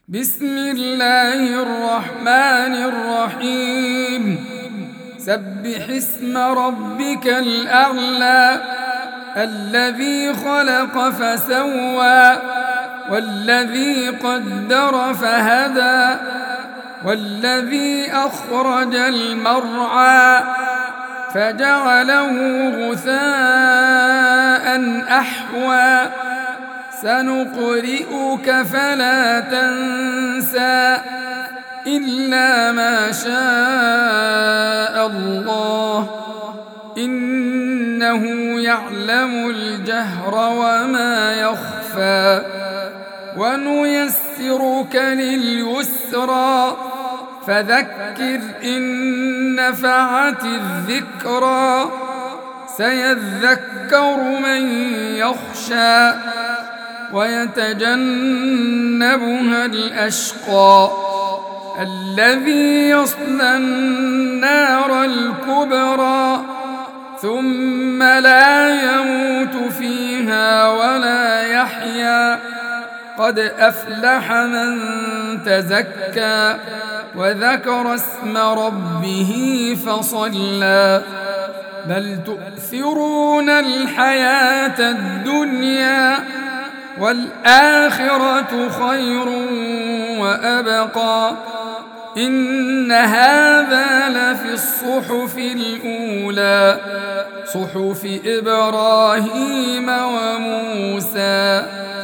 بسم الله الرحمن الرحيم. سبح اسم ربك الأعلى الذي خلق فسوى والذي قدر فهدى والذي أخرج المرعى فجعله غثاء أحوى سنقرئك فلا تنسى إلا ما شاء الله إنه يعلم الجهر وما يخفى ونيسرك لليسرى فذكر إن نفعت الذكرى سيذكر من يخشى ويتجنبها الأشقى الذي يصلى النار الكبرى ثم لا يموت فيها ولا يحيا قد أفلح من تزكى وذكر اسم ربه فصلى بل تؤثرون الحياة الدنيا والآخرة خير وأبقى إن هذا لفي الصحف الأولى صحف إبراهيم وموسى.